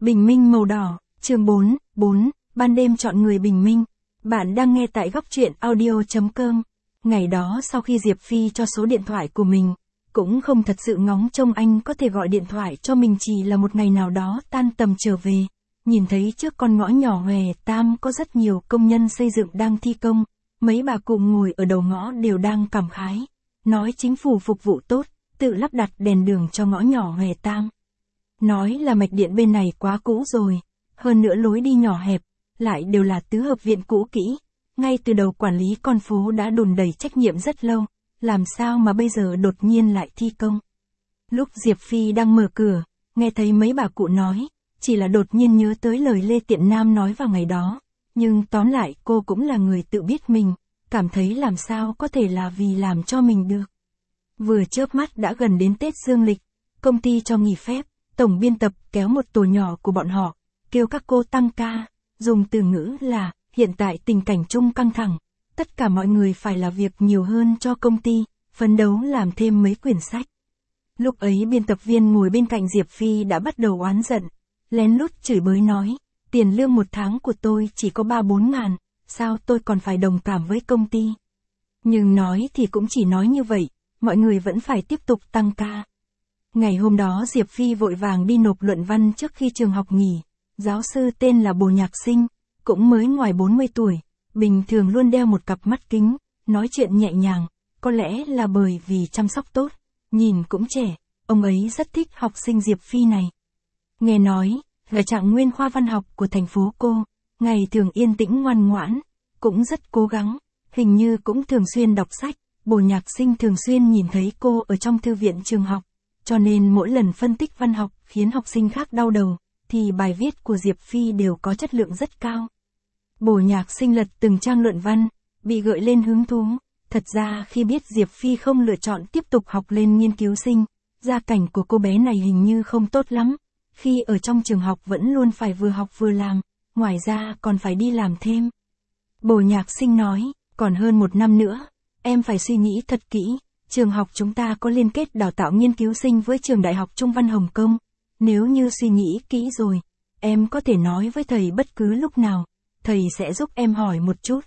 Bình minh màu đỏ, chương 4, ban đêm chọn người bình minh. Bạn đang nghe tại góc truyện audio.com. Ngày đó sau khi Diệp Phi cho số điện thoại của mình, cũng không thật sự ngóng trông anh có thể gọi điện thoại cho mình, chỉ là một ngày nào đó tan tầm trở về. Nhìn thấy trước con ngõ nhỏ Hòe Tam có rất nhiều công nhân xây dựng đang thi công, mấy bà cụ ngồi ở đầu ngõ đều đang cảm khái, nói chính phủ phục vụ tốt, tự lắp đặt đèn đường cho ngõ nhỏ Hòe Tam. Nói là mạch điện bên này quá cũ rồi, hơn nữa lối đi nhỏ hẹp, lại đều là tứ hợp viện cũ kỹ. Ngay từ đầu quản lý con phố đã đùn đẩy trách nhiệm rất lâu, làm sao mà bây giờ đột nhiên lại thi công. Lúc Diệp Phi đang mở cửa, nghe thấy mấy bà cụ nói, chỉ là đột nhiên nhớ tới lời Lê Tiện Nam nói vào ngày đó, nhưng tóm lại cô cũng là người tự biết mình, cảm thấy làm sao có thể là vì làm cho mình được. Vừa chớp mắt đã gần đến Tết dương lịch, công ty cho nghỉ phép, tổng biên tập kéo một tổ nhỏ của bọn họ, kêu các cô tăng ca, dùng từ ngữ là, hiện tại tình cảnh chung căng thẳng, tất cả mọi người phải là việc nhiều hơn cho công ty, phấn đấu làm thêm mấy quyển sách. Lúc ấy biên tập viên ngồi bên cạnh Diệp Phi đã bắt đầu oán giận, lén lút chửi bới nói, tiền lương một tháng của tôi chỉ có 3-4 ngàn, sao tôi còn phải đồng cảm với công ty. Nhưng nói thì cũng chỉ nói như vậy, mọi người vẫn phải tiếp tục tăng ca. Ngày hôm đó Diệp Phi vội vàng đi nộp luận văn trước khi trường học nghỉ, giáo sư tên là Bồ Nhạc Sinh, cũng mới ngoài 40 tuổi, bình thường luôn đeo một cặp mắt kính, nói chuyện nhẹ nhàng, có lẽ là bởi vì chăm sóc tốt, nhìn cũng trẻ, ông ấy rất thích học sinh Diệp Phi này. Nghe nói, là trạng nguyên khoa văn học của thành phố cô, ngày thường yên tĩnh ngoan ngoãn, cũng rất cố gắng, hình như cũng thường xuyên đọc sách, Bồ Nhạc Sinh thường xuyên nhìn thấy cô ở trong thư viện trường học, cho nên mỗi lần phân tích văn học khiến học sinh khác đau đầu, thì bài viết của Diệp Phi đều có chất lượng rất cao. Bồ Nhạc Sinh lật từng trang luận văn, bị gợi lên hứng thú. Thật ra khi biết Diệp Phi không lựa chọn tiếp tục học lên nghiên cứu sinh, gia cảnh của cô bé này hình như không tốt lắm. Khi ở trong trường học vẫn luôn phải vừa học vừa làm, ngoài ra còn phải đi làm thêm. Bồ Nhạc Sinh nói, còn hơn 1 năm nữa, em phải suy nghĩ thật kỹ. Trường học chúng ta có liên kết đào tạo nghiên cứu sinh với trường Đại học Trung văn Hồng Kông. Nếu như suy nghĩ kỹ rồi, em có thể nói với thầy bất cứ lúc nào, thầy sẽ giúp em hỏi một chút.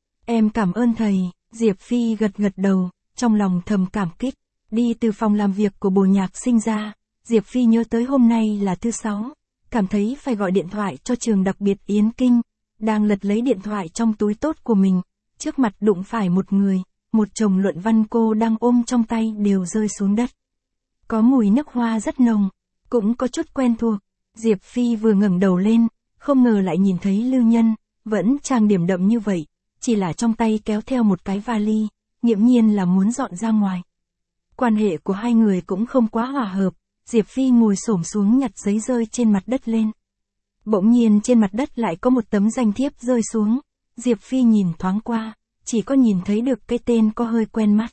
Em cảm ơn thầy, Diệp Phi gật gật đầu, trong lòng thầm cảm kích. Đi từ phòng làm việc của Bồ Nhạc Sinh ra, Diệp Phi nhớ tới hôm nay là thứ 6, cảm thấy phải gọi điện thoại cho trường đặc biệt Yến Kinh, đang lật lấy điện thoại trong túi tốt của mình, trước mặt đụng phải một người. Một chồng luận văn cô đang ôm trong tay đều rơi xuống đất. Có mùi nước hoa rất nồng, cũng có chút quen thuộc. Diệp Phi vừa ngẩng đầu lên, không ngờ lại nhìn thấy Lưu Nhân, vẫn trang điểm đậm như vậy, chỉ là trong tay kéo theo một cái vali, nghiễm nhiên là muốn dọn ra ngoài. Quan hệ của hai người cũng không quá hòa hợp, Diệp Phi ngồi xổm xuống nhặt giấy rơi trên mặt đất lên. Bỗng nhiên trên mặt đất lại có một tấm danh thiếp rơi xuống, Diệp Phi nhìn thoáng qua. Chỉ có nhìn thấy được cái tên có hơi quen mắt.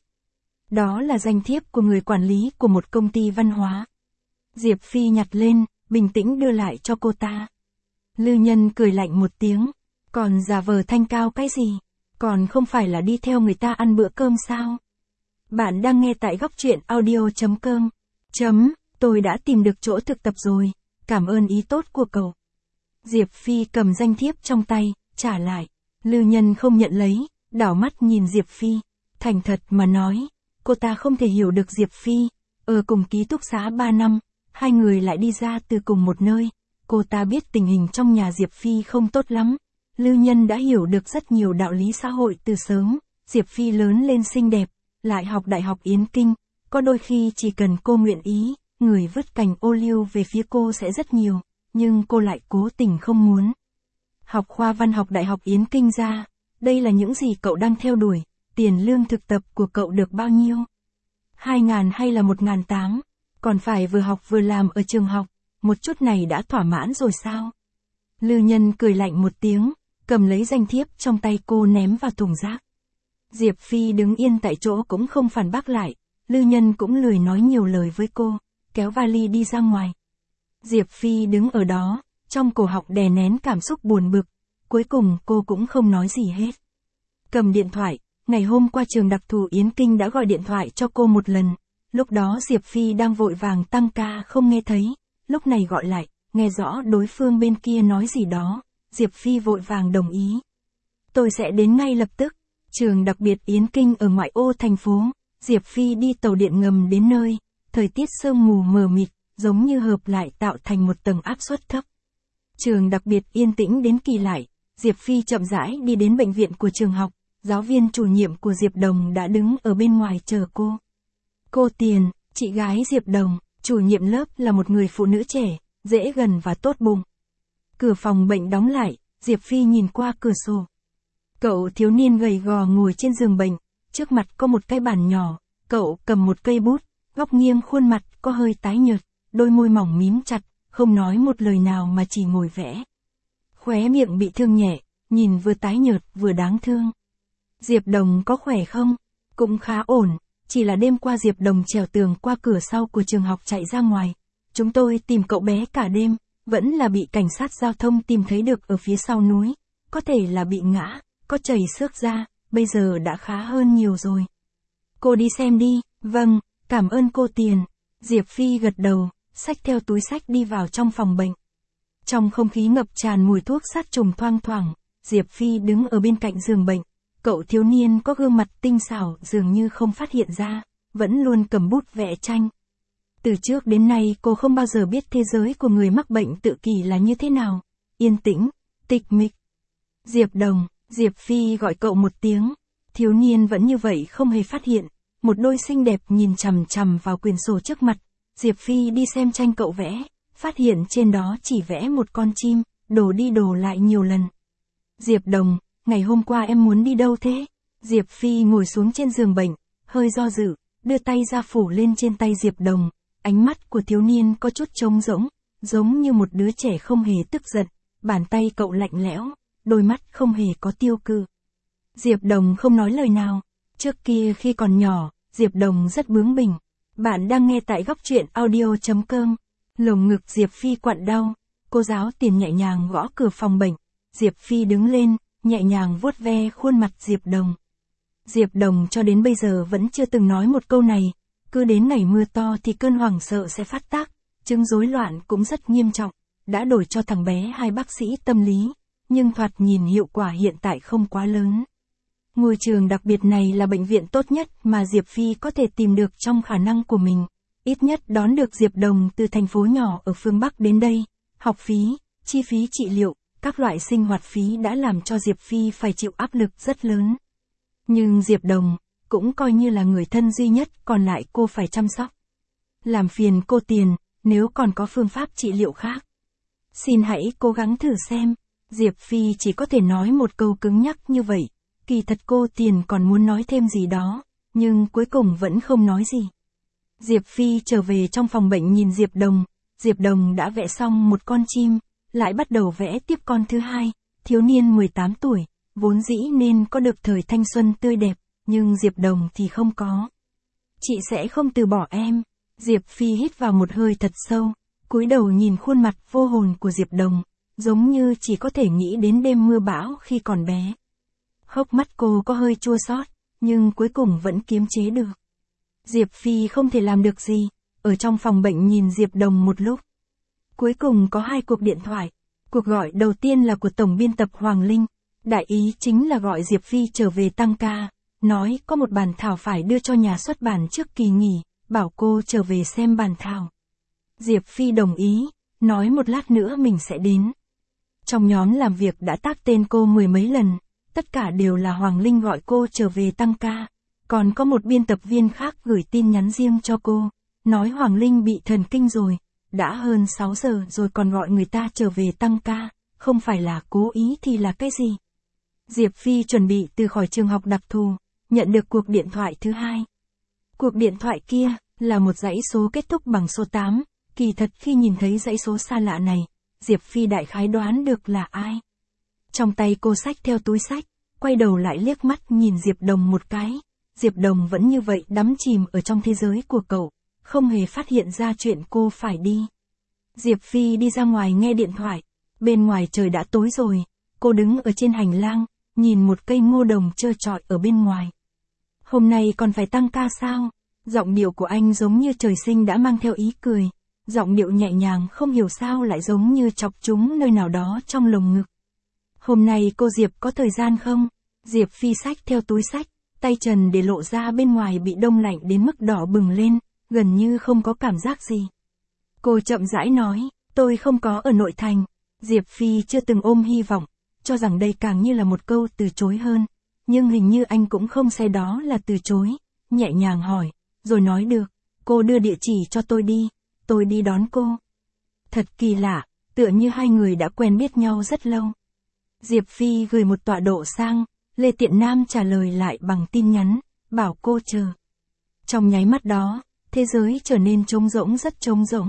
Đó là danh thiếp của người quản lý của một công ty văn hóa. Diệp Phi nhặt lên, bình tĩnh đưa lại cho cô ta. Lưu Nhân cười lạnh một tiếng. Còn giả vờ thanh cao cái gì? Còn không phải là đi theo người ta ăn bữa cơm sao? Bạn đang nghe tại góc truyện audio.com. Tôi đã tìm được chỗ thực tập rồi. Cảm ơn ý tốt của cậu. Diệp Phi cầm danh thiếp trong tay, trả lại. Lưu Nhân không nhận lấy. Đảo mắt nhìn Diệp Phi, thành thật mà nói, cô ta không thể hiểu được Diệp Phi, ở cùng ký túc xá 3 năm, hai người lại đi ra từ cùng một nơi, cô ta biết tình hình trong nhà Diệp Phi không tốt lắm, Lưu Nhân đã hiểu được rất nhiều đạo lý xã hội từ sớm, Diệp Phi lớn lên xinh đẹp, lại học Đại học Yến Kinh, có đôi khi chỉ cần cô nguyện ý, người vứt cành ô liu về phía cô sẽ rất nhiều, nhưng cô lại cố tình không muốn. Học khoa văn học Đại học Yến Kinh ra. Đây là những gì cậu đang theo đuổi, tiền lương thực tập của cậu được bao nhiêu? 2.000 hay là 1.800, còn phải vừa học vừa làm ở trường học, một chút này đã thỏa mãn rồi sao? Lưu Nhân cười lạnh một tiếng, cầm lấy danh thiếp trong tay cô ném vào thùng rác. Diệp Phi đứng yên tại chỗ cũng không phản bác lại, Lưu Nhân cũng lười nói nhiều lời với cô, kéo vali đi ra ngoài. Diệp Phi đứng ở đó, trong cổ họng đè nén cảm xúc buồn bực. Cuối cùng cô cũng không nói gì hết. Cầm điện thoại, ngày hôm qua trường đặc thù Yến Kinh đã gọi điện thoại cho cô một lần. Lúc đó Diệp Phi đang vội vàng tăng ca không nghe thấy. Lúc này gọi lại, nghe rõ đối phương bên kia nói gì đó, Diệp Phi vội vàng đồng ý. Tôi sẽ đến ngay lập tức. Trường đặc biệt Yến Kinh ở ngoại ô thành phố, Diệp Phi đi tàu điện ngầm đến nơi, thời tiết sương mù mờ mịt, giống như hợp lại tạo thành một tầng áp suất thấp. Trường đặc biệt yên tĩnh đến kỳ lạ, Diệp Phi chậm rãi đi đến bệnh viện của trường học, giáo viên chủ nhiệm của Diệp Đồng đã đứng ở bên ngoài chờ cô. Cô Tiền, chị gái Diệp Đồng, chủ nhiệm lớp là một người phụ nữ trẻ, dễ gần và tốt bụng. Cửa phòng bệnh đóng lại, Diệp Phi nhìn qua cửa sổ. Cậu thiếu niên gầy gò ngồi trên giường bệnh, trước mặt có một cái bàn nhỏ, cậu cầm một cây bút, góc nghiêng khuôn mặt có hơi tái nhợt, đôi môi mỏng mím chặt, không nói một lời nào mà chỉ ngồi vẽ. Khóe miệng bị thương nhẹ, nhìn vừa tái nhợt vừa đáng thương. Diệp Đồng có khỏe không? Cũng khá ổn, chỉ là đêm qua Diệp Đồng trèo tường qua cửa sau của trường học chạy ra ngoài. Chúng tôi tìm cậu bé cả đêm, vẫn là bị cảnh sát giao thông tìm thấy được ở phía sau núi. Có thể là bị ngã, có chảy xước da, bây giờ đã khá hơn nhiều rồi. Cô đi xem đi, vâng, cảm ơn cô Tiền. Diệp Phi gật đầu, xách theo túi xách đi vào trong phòng bệnh. Trong không khí ngập tràn mùi thuốc sát trùng thoang thoảng, Diệp Phi đứng ở bên cạnh giường bệnh. Cậu thiếu niên có gương mặt tinh xảo dường như không phát hiện ra, vẫn luôn cầm bút vẽ tranh. Từ trước đến nay cô không bao giờ biết thế giới của người mắc bệnh tự kỷ là như thế nào. Yên tĩnh, tịch mịch. Diệp Đồng, Diệp Phi gọi cậu một tiếng. Thiếu niên vẫn như vậy không hề phát hiện. Một đôi xinh đẹp nhìn chằm chằm vào quyển sổ trước mặt. Diệp Phi đi xem tranh cậu vẽ, phát hiện trên đó chỉ vẽ một con chim, đổ đi đổ lại nhiều lần. Diệp Đồng, ngày hôm qua em muốn đi đâu thế? Diệp Phi ngồi xuống trên giường bệnh, hơi do dự, đưa tay ra phủ lên trên tay Diệp Đồng. Ánh mắt của thiếu niên có chút trống rỗng, giống như một đứa trẻ không hề tức giận. Bàn tay cậu lạnh lẽo, đôi mắt không hề có tiêu cự. Diệp Đồng không nói lời nào. Trước kia khi còn nhỏ, Diệp Đồng rất bướng bỉnh. Bạn đang nghe tại góc truyện audio.com. Lồng ngực Diệp Phi quặn đau. Cô giáo Tiền nhẹ nhàng gõ cửa phòng bệnh. Diệp Phi đứng lên, nhẹ nhàng vuốt ve khuôn mặt Diệp Đồng. Diệp Đồng cho đến bây giờ vẫn chưa từng nói một câu này. Cứ đến ngày mưa to thì cơn hoảng sợ sẽ phát tác. Chứng rối loạn cũng rất nghiêm trọng. Đã đổi cho thằng bé 2 bác sĩ tâm lý. Nhưng thoạt nhìn hiệu quả hiện tại không quá lớn. Ngôi trường đặc biệt này là bệnh viện tốt nhất mà Diệp Phi có thể tìm được trong khả năng của mình. Ít nhất đón được Diệp Đồng từ thành phố nhỏ ở phương Bắc đến đây. Học phí, chi phí trị liệu, các loại sinh hoạt phí đã làm cho Diệp Phi phải chịu áp lực rất lớn. Nhưng Diệp Đồng cũng coi như là người thân duy nhất còn lại cô phải chăm sóc. Làm phiền cô Tiền, nếu còn có phương pháp trị liệu khác, xin hãy cố gắng thử xem. Diệp Phi chỉ có thể nói một câu cứng nhắc như vậy. Kỳ thật cô Tiền còn muốn nói thêm gì đó, nhưng cuối cùng vẫn không nói gì. Diệp Phi trở về trong phòng bệnh nhìn Diệp Đồng. Diệp Đồng đã vẽ xong một con chim, lại bắt đầu vẽ tiếp con thứ hai. Thiếu niên 18 tuổi, vốn dĩ nên có được thời thanh xuân tươi đẹp, nhưng Diệp Đồng thì không có. Chị sẽ không từ bỏ em. Diệp Phi hít vào một hơi thật sâu, cúi đầu nhìn khuôn mặt vô hồn của Diệp Đồng, giống như chỉ có thể nghĩ đến đêm mưa bão khi còn bé. Hốc mắt cô có hơi chua xót, nhưng cuối cùng vẫn kiềm chế được. Diệp Phi không thể làm được gì, ở trong phòng bệnh nhìn Diệp Đồng một lúc. Cuối cùng có 2 cuộc điện thoại. Cuộc gọi đầu tiên là của tổng biên tập Hoàng Linh. Đại ý chính là gọi Diệp Phi trở về tăng ca, nói có một bản thảo phải đưa cho nhà xuất bản trước kỳ nghỉ, bảo cô trở về xem bản thảo. Diệp Phi đồng ý, nói một lát nữa mình sẽ đến. Trong nhóm làm việc đã tác tên cô 10 mấy lần, tất cả đều là Hoàng Linh gọi cô trở về tăng ca. Còn có một biên tập viên khác gửi tin nhắn riêng cho cô, nói Hoàng Linh bị thần kinh rồi, đã hơn 6 giờ rồi còn gọi người ta trở về tăng ca, không phải là cố ý thì là cái gì. Diệp Phi chuẩn bị từ khỏi trường học đặc thù, nhận được cuộc điện thoại thứ 2. Cuộc điện thoại kia là một dãy số kết thúc bằng số 8, kỳ thật khi nhìn thấy dãy số xa lạ này, Diệp Phi đại khái đoán được là ai. Trong tay cô xách theo túi xách, quay đầu lại liếc mắt nhìn Diệp Đồng một cái. Diệp Đồng vẫn như vậy đắm chìm ở trong thế giới của cậu, không hề phát hiện ra chuyện cô phải đi. Diệp Phi đi ra ngoài nghe điện thoại, bên ngoài trời đã tối rồi, cô đứng ở trên hành lang, nhìn một cây ngô đồng trơ trọi ở bên ngoài. Hôm nay còn phải tăng ca sao? Giọng điệu của anh giống như trời sinh đã mang theo ý cười. giọng điệu nhẹ nhàng không hiểu sao lại giống như chọc trúng nơi nào đó trong lồng ngực. Hôm nay cô Diệp có thời gian không? Diệp Phi xách theo túi xách, tay trần để lộ ra bên ngoài bị đông lạnh đến mức đỏ bừng lên, gần như không có cảm giác gì. Cô chậm rãi nói, tôi không có ở nội thành. Diệp Phi chưa từng ôm hy vọng, cho rằng đây càng như là một câu từ chối hơn. Nhưng hình như anh cũng không xem đó là từ chối, nhẹ nhàng hỏi, rồi nói được, cô đưa địa chỉ cho tôi đi đón cô. Thật kỳ lạ, tựa như hai người đã quen biết nhau rất lâu. Diệp Phi gửi một tọa độ sang, Lê Tiện Nam trả lời lại bằng tin nhắn, bảo cô chờ. Trong nháy mắt đó, thế giới trở nên trống rỗng, rất trống rỗng.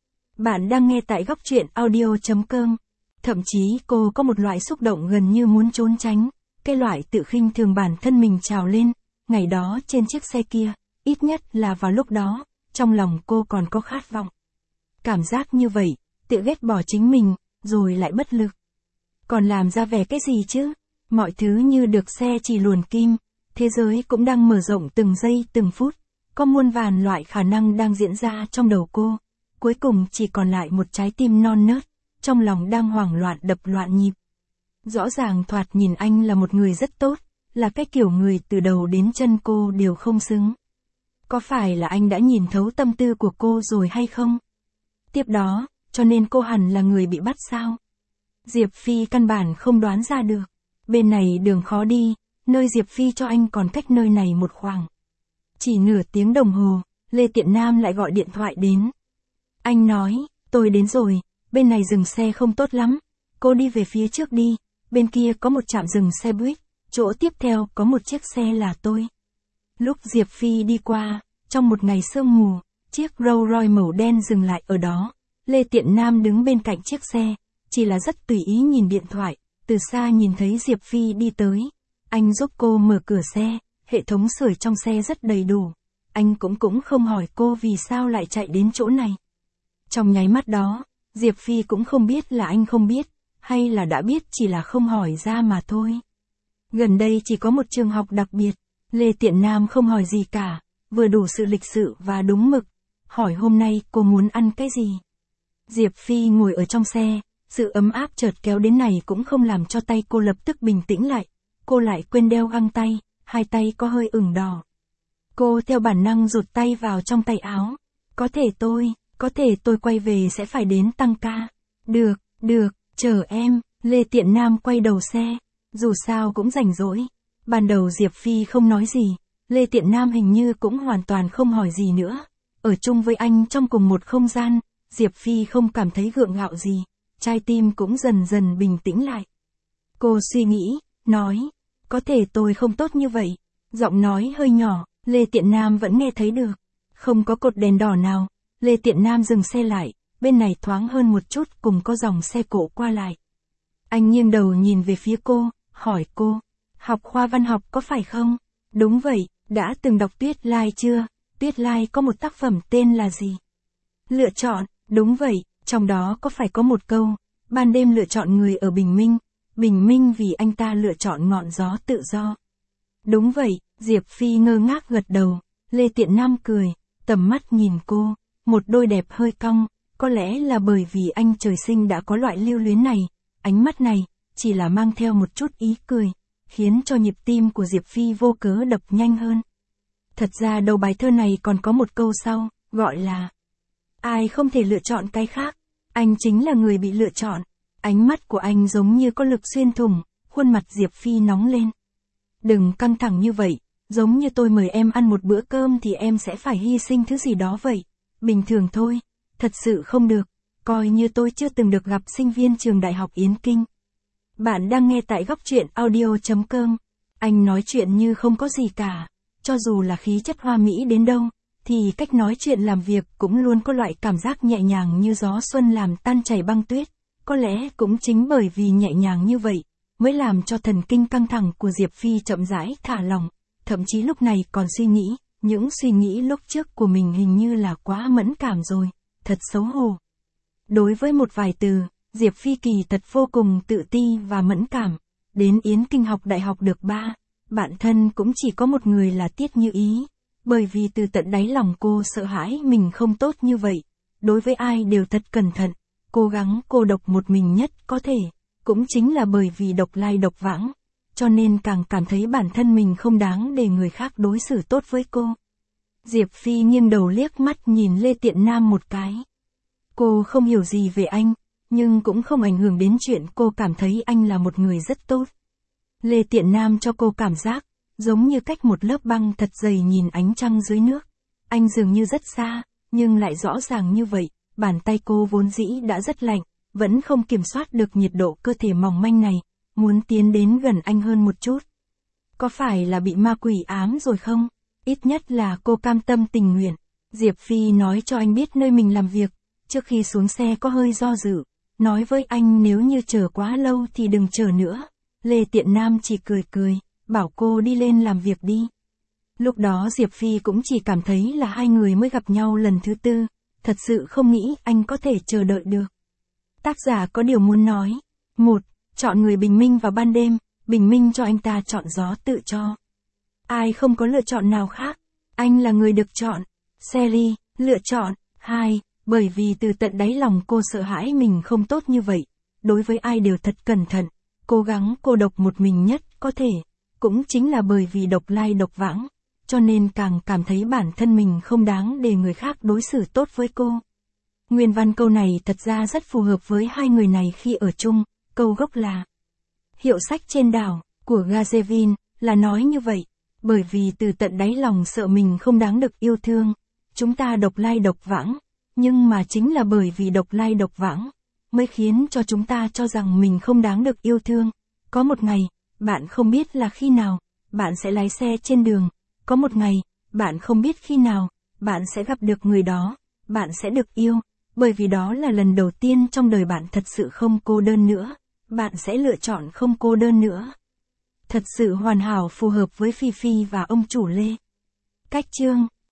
Bạn đang nghe tại góc truyện audio.com. Thậm chí cô có một loại xúc động gần như muốn trốn tránh, cái loại tự khinh thường bản thân mình trào lên, ngày đó trên chiếc xe kia, ít nhất là vào lúc đó, trong lòng cô còn có khát vọng. Cảm giác như vậy, tự ghét bỏ chính mình, rồi lại bất lực. Còn làm ra vẻ cái gì chứ? Mọi thứ như được xe chỉ luồn kim, thế giới cũng đang mở rộng từng giây từng phút, có muôn vàn loại khả năng đang diễn ra trong đầu cô. Cuối cùng chỉ còn lại một trái tim non nớt, trong lòng đang hoảng loạn đập loạn nhịp. Rõ ràng thoạt nhìn anh là một người rất tốt, là cái kiểu người từ đầu đến chân cô đều không xứng. Có phải là anh đã nhìn thấu tâm tư của cô rồi hay không? Tiếp đó, cho nên cô hẳn là người bị bắt sao? Diệp Phi căn bản không đoán ra được. Bên này đường khó đi, nơi Diệp Phi cho anh còn cách nơi này một khoảng. Chỉ nửa tiếng đồng hồ, Lê Tiện Nam lại gọi điện thoại đến. Anh nói, tôi đến rồi, bên này dừng xe không tốt lắm, cô đi về phía trước đi, bên kia có một trạm dừng xe buýt, chỗ tiếp theo có một chiếc xe là tôi. Lúc Diệp Phi đi qua, trong một ngày sương mù, chiếc Rolls Royce màu đen dừng lại ở đó, Lê Tiện Nam đứng bên cạnh chiếc xe, chỉ là rất tùy ý nhìn điện thoại, từ xa nhìn thấy Diệp Phi đi tới. Anh giúp cô mở cửa xe, hệ thống sưởi trong xe rất đầy đủ. Anh cũng không hỏi cô vì sao lại chạy đến chỗ này. Trong nháy mắt đó, Diệp Phi cũng không biết là anh không biết, hay là đã biết chỉ là không hỏi ra mà thôi. Gần đây chỉ có một trường học đặc biệt, Lê Tiện Nam không hỏi gì cả, vừa đủ sự lịch sự và đúng mực. Hỏi hôm nay cô muốn ăn cái gì? Diệp Phi ngồi ở trong xe, sự ấm áp chợt kéo đến này cũng không làm cho tay cô lập tức bình tĩnh lại. Cô lại quên đeo găng tay, hai tay có hơi ửng đỏ. Cô theo bản năng rụt tay vào trong tay áo. Có thể tôi quay về sẽ phải đến tăng ca. Được, chờ em. Lê Tiện Nam quay đầu xe. Dù sao cũng rảnh rỗi. Ban đầu Diệp Phi không nói gì. Lê Tiện Nam hình như cũng hoàn toàn không hỏi gì nữa. Ở chung với anh trong cùng một không gian, Diệp Phi không cảm thấy gượng gạo gì. Trái tim cũng dần dần bình tĩnh lại. Cô suy nghĩ, nói. Có thể tôi không tốt như vậy. Giọng nói hơi nhỏ, Lê Tiện Nam vẫn nghe thấy được. Không có cột đèn đỏ nào. Lê Tiện Nam dừng xe lại, bên này thoáng hơn một chút cùng có dòng xe cộ qua lại. Anh nghiêng đầu nhìn về phía cô, hỏi cô, học khoa văn học có phải không? Đúng vậy, đã từng đọc Tuyết Lai chưa? Tuyết Lai có một tác phẩm tên là gì? Lựa chọn, đúng vậy, trong đó có phải có một câu, ban đêm lựa chọn người ở bình minh vì anh ta lựa chọn ngọn gió tự do. Đúng vậy, Diệp Phi ngơ ngác gật đầu, Lê Tiện Nam cười, tầm mắt nhìn cô, một đôi đẹp hơi cong, có lẽ là bởi vì anh trời sinh đã có loại lưu luyến này, ánh mắt này, chỉ là mang theo một chút ý cười, khiến cho nhịp tim của Diệp Phi vô cớ đập nhanh hơn. Thật ra đầu bài thơ này còn có một câu sau, gọi là ai không thể lựa chọn cái khác, anh chính là người bị lựa chọn. Ánh mắt của anh giống như có lực xuyên thủng, khuôn mặt Diệp Phi nóng lên. Đừng căng thẳng như vậy, giống như tôi mời em ăn một bữa cơm thì em sẽ phải hy sinh thứ gì đó vậy. Bình thường thôi, thật sự không được, coi như tôi chưa từng được gặp sinh viên trường đại học Yến Kinh. Bạn đang nghe tại góc truyện audio.com. Anh nói chuyện như không có gì cả, cho dù là khí chất hoa mỹ đến đâu, thì cách nói chuyện làm việc cũng luôn có loại cảm giác nhẹ nhàng như gió xuân làm tan chảy băng tuyết. Có lẽ cũng chính bởi vì nhẹ nhàng như vậy, mới làm cho thần kinh căng thẳng của Diệp Phi chậm rãi thả lỏng, thậm chí lúc này còn suy nghĩ, những suy nghĩ lúc trước của mình hình như là quá mẫn cảm rồi, thật xấu hổ. Đối với một vài từ, Diệp Phi kỳ thật vô cùng tự ti và mẫn cảm, đến Yến Kinh học đại học được 3, bạn thân cũng chỉ có một người là Tiết Như Ý, bởi vì từ tận đáy lòng cô sợ hãi mình không tốt như vậy. đối với ai đều thật cẩn thận, cố gắng cô độc một mình nhất có thể, cũng chính là bởi vì độc lai độc vãng, cho nên càng cảm thấy bản thân mình không đáng để người khác đối xử tốt với cô. Diệp Phi nghiêng đầu liếc mắt nhìn Lê Tiện Nam một cái. Cô không hiểu gì về anh, nhưng cũng không ảnh hưởng đến chuyện cô cảm thấy anh là một người rất tốt. Lê Tiện Nam cho cô cảm giác, giống như cách một lớp băng thật dày nhìn ánh trăng dưới nước. Anh dường như rất xa, nhưng lại rõ ràng như vậy, bàn tay cô vốn dĩ đã rất lạnh, vẫn không kiểm soát được nhiệt độ cơ thể mỏng manh này, muốn tiến đến gần anh hơn một chút. Có phải là bị ma quỷ ám rồi không? Ít nhất là cô cam tâm tình nguyện. Diệp Phi nói cho anh biết nơi mình làm việc, trước khi xuống xe có hơi do dự, nói với anh nếu như chờ quá lâu thì đừng chờ nữa. Lê Tiện Nam chỉ cười cười, bảo cô đi lên làm việc đi. Lúc đó Diệp Phi cũng chỉ cảm thấy là hai người mới gặp nhau lần thứ tư, thật sự không nghĩ anh có thể chờ đợi được. Tác giả có điều muốn nói. 1. Chọn người bình minh vào ban đêm, bình minh cho anh ta chọn gió tự cho. Ai không có lựa chọn nào khác, anh là người được chọn. Sally, lựa chọn. 2. Bởi vì từ tận đáy lòng cô sợ hãi mình không tốt như vậy, đối với ai đều thật cẩn thận, cố gắng cô độc một mình nhất có thể, cũng chính là bởi vì độc lai độc vãng, cho nên càng cảm thấy bản thân mình không đáng để người khác đối xử tốt với cô. Nguyên văn câu này thật ra rất phù hợp với hai người này khi ở chung, câu gốc là Hiệu sách trên đảo, của Gazevin, là nói như vậy, bởi vì từ tận đáy lòng sợ mình không đáng được yêu thương, chúng ta độc lai độc vãng, nhưng mà chính là bởi vì độc lai độc vãng, mới khiến cho chúng ta cho rằng mình không đáng được yêu thương. Có một ngày, bạn không biết là khi nào, bạn sẽ lái xe trên đường, có một ngày, bạn không biết khi nào, bạn sẽ gặp được người đó, bạn sẽ được yêu, bởi vì đó là lần đầu tiên trong đời bạn thật sự không cô đơn nữa, bạn sẽ lựa chọn không cô đơn nữa. Thật sự hoàn hảo phù hợp với Phi Phi và ông chủ Lê. Cách chương